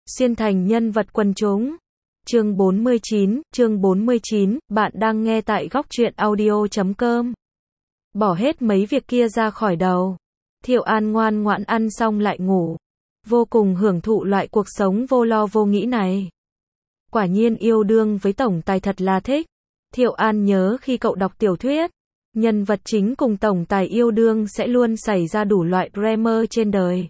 Xuyên thành nhân vật quần chúng. Chương 49, bạn đang nghe tại góc truyện audio.com. Bỏ hết mấy việc kia ra khỏi đầu. Thiệu An ngoan ngoãn ăn xong lại ngủ. Vô cùng hưởng thụ loại cuộc sống vô lo vô nghĩ này. Quả nhiên yêu đương với tổng tài thật là thích. Thiệu An nhớ khi cậu đọc tiểu thuyết, nhân vật chính cùng tổng tài yêu đương sẽ luôn xảy ra đủ loại drama trên đời.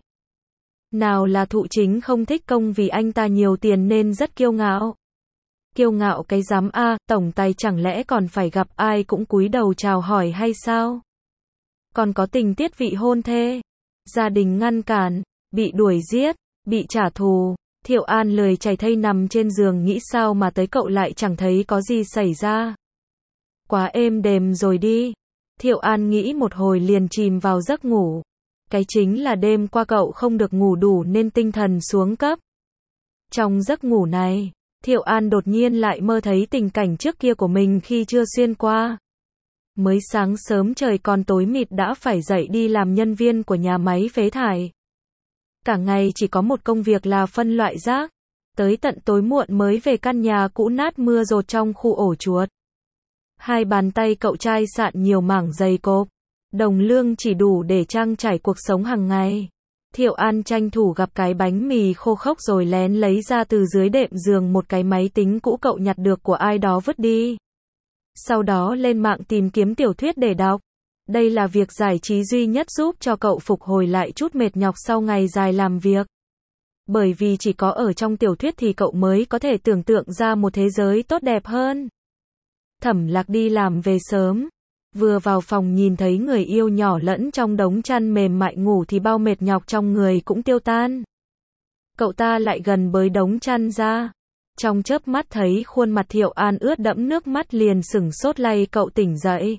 Nào là Thụ Chính không thích công vì anh ta nhiều tiền nên rất kiêu ngạo. Kiêu ngạo cái dám a, tổng tài chẳng lẽ còn phải gặp ai cũng cúi đầu chào hỏi hay sao? Còn có tình tiết vị hôn thê, gia đình ngăn cản, bị đuổi giết, bị trả thù. Thiệu An lười chảy thây nằm trên giường nghĩ sao mà tới cậu lại chẳng thấy có gì xảy ra. Quá êm đềm rồi đi. Thiệu An nghĩ một hồi liền chìm vào giấc ngủ. Cái chính là đêm qua cậu không được ngủ đủ nên tinh thần xuống cấp. Trong giấc ngủ này, Thiệu An đột nhiên lại mơ thấy tình cảnh trước kia của mình khi chưa xuyên qua. Mới sáng sớm trời còn tối mịt đã phải dậy đi làm nhân viên của nhà máy phế thải. Cả ngày chỉ có một công việc là phân loại rác. Tới tận tối muộn mới về căn nhà cũ nát mưa dột trong khu ổ chuột. Hai bàn tay cậu chai sạn nhiều mảng dày cộp. Đồng lương chỉ đủ để trang trải cuộc sống hàng ngày. Thiệu An tranh thủ gặp cái bánh mì khô khốc rồi lén lấy ra từ dưới đệm giường một cái máy tính cũ cậu nhặt được của ai đó vứt đi. Sau đó lên mạng tìm kiếm tiểu thuyết để đọc. Đây là việc giải trí duy nhất giúp cho cậu phục hồi lại chút mệt nhọc sau ngày dài làm việc. Bởi vì chỉ có ở trong tiểu thuyết thì cậu mới có thể tưởng tượng ra một thế giới tốt đẹp hơn. Thẩm Lạc đi làm về sớm. Vừa vào phòng nhìn thấy người yêu nhỏ lẫn trong đống chăn mềm mại ngủ thì bao mệt nhọc trong người cũng tiêu tan. Cậu ta lại gần bới đống chăn ra. Trong chớp mắt thấy khuôn mặt Thiệu An ướt đẫm nước mắt liền sửng sốt lay cậu tỉnh dậy.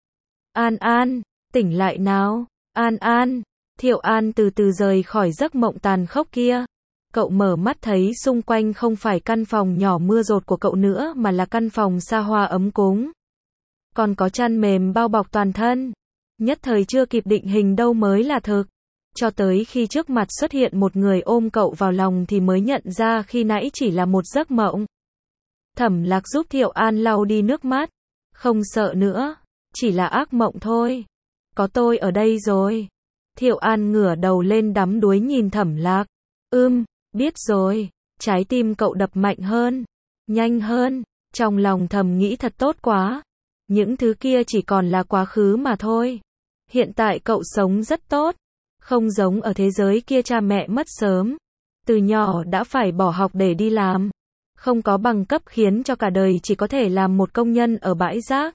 An An, tỉnh lại nào. An An. Thiệu An từ từ rời khỏi giấc mộng tàn khốc kia. Cậu mở mắt thấy xung quanh không phải căn phòng nhỏ mưa dột của cậu nữa mà là căn phòng xa hoa ấm cúng. Còn có chăn mềm bao bọc toàn thân. Nhất thời chưa kịp định hình đâu mới là thực. Cho tới khi trước mặt xuất hiện một người ôm cậu vào lòng thì mới nhận ra khi nãy chỉ là một giấc mộng. Thẩm Lạc giúp Thiệu An lau đi nước mắt. Không sợ nữa. Chỉ là ác mộng thôi. Có tôi ở đây rồi. Thiệu An ngửa đầu lên đắm đuối nhìn Thẩm Lạc. Biết rồi. Trái tim cậu đập mạnh hơn. Nhanh hơn. Trong lòng thầm nghĩ thật tốt quá. Những thứ kia chỉ còn là quá khứ mà thôi. Hiện tại cậu sống rất tốt. Không giống ở thế giới kia cha mẹ mất sớm. Từ nhỏ đã phải bỏ học để đi làm. Không có bằng cấp khiến cho cả đời chỉ có thể làm một công nhân ở bãi rác.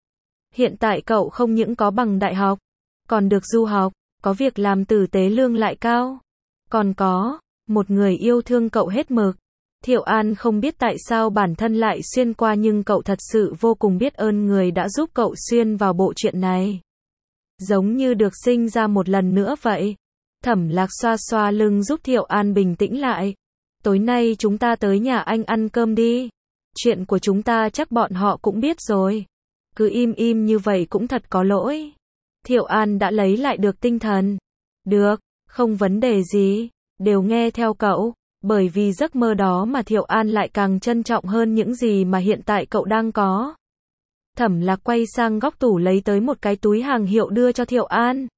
Hiện tại cậu không những có bằng đại học, còn được du học, có việc làm tử tế lương lại cao. Còn có một người yêu thương cậu hết mực. Thiệu An không biết tại sao bản thân lại xuyên qua nhưng cậu thật sự vô cùng biết ơn người đã giúp cậu xuyên vào bộ truyện này. Giống như được sinh ra một lần nữa vậy. Thẩm Lạc xoa xoa lưng giúp Thiệu An bình tĩnh lại. Tối nay chúng ta tới nhà anh ăn cơm đi. Chuyện của chúng ta chắc bọn họ cũng biết rồi. Cứ im như vậy cũng thật có lỗi. Thiệu An đã lấy lại được tinh thần. Được, không vấn đề gì. Đều nghe theo cậu. Bởi vì giấc mơ đó mà Thiệu An lại càng trân trọng hơn những gì mà hiện tại cậu đang có. Thẩm Lạc quay sang góc tủ lấy tới một cái túi hàng hiệu đưa cho Thiệu An.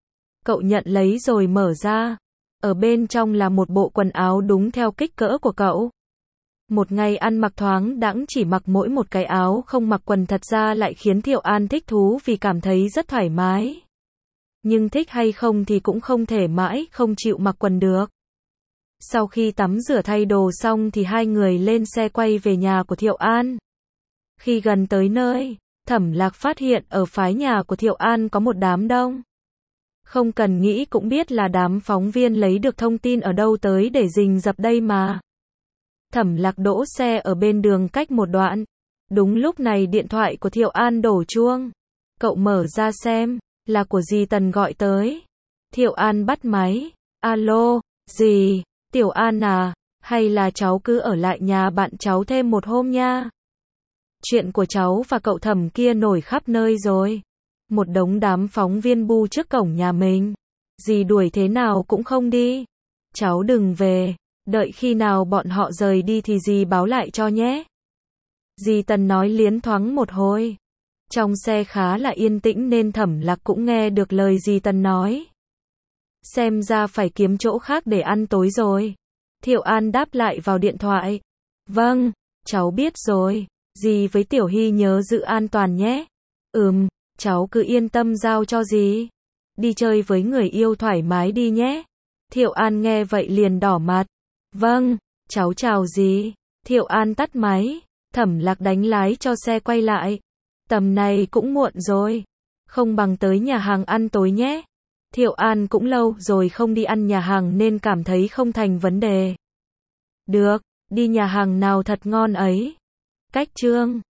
Cậu nhận lấy rồi mở ra. Ở bên trong là một bộ quần áo đúng theo kích cỡ của cậu. Một ngày ăn mặc thoáng đãng chỉ mặc mỗi một cái áo không mặc quần thật ra lại khiến Thiệu An thích thú vì cảm thấy rất thoải mái. Nhưng thích hay không thì cũng không thể mãi không chịu mặc quần được. Sau khi tắm rửa thay đồ xong thì hai người lên xe quay về nhà của Thiệu An. Khi gần tới nơi, Thẩm Lạc phát hiện ở phái nhà của Thiệu An có một đám đông. Không cần nghĩ cũng biết là đám phóng viên lấy được thông tin ở đâu tới để rình rập đây mà. Thẩm Lạc đỗ xe ở bên đường cách một đoạn. Đúng lúc này điện thoại của Thiệu An đổ chuông. Cậu mở ra xem, là của dì Tần gọi tới. Thiệu An bắt máy. Alo, dì, Tiểu An à, hay là cháu cứ ở lại nhà bạn cháu thêm một hôm nha. Chuyện của cháu và cậu Thẩm kia nổi khắp nơi rồi. Một đống đám phóng viên bu trước cổng nhà mình. Dì đuổi thế nào cũng không đi. Cháu đừng về. Đợi khi nào bọn họ rời đi thì dì báo lại cho nhé. Dì Tần nói liến thoáng một hồi. Trong xe khá là yên tĩnh nên Thẩm Lạc cũng nghe được lời dì Tần nói. Xem ra phải kiếm chỗ khác để ăn tối rồi. Thiệu An đáp lại vào điện thoại. Vâng, cháu biết rồi. Dì với Tiểu Hy nhớ giữ an toàn nhé. Cháu cứ yên tâm giao cho dì. Đi chơi với người yêu thoải mái đi nhé. Thiệu An nghe vậy liền đỏ mặt. Vâng, cháu chào dì. Thiệu An tắt máy. Thẩm Lạc đánh lái cho xe quay lại. Tầm này cũng muộn rồi. Không bằng tới nhà hàng ăn tối nhé. Thiệu An cũng lâu rồi không đi ăn nhà hàng nên cảm thấy không thành vấn đề. Được, đi nhà hàng nào thật ngon ấy. Cách Trương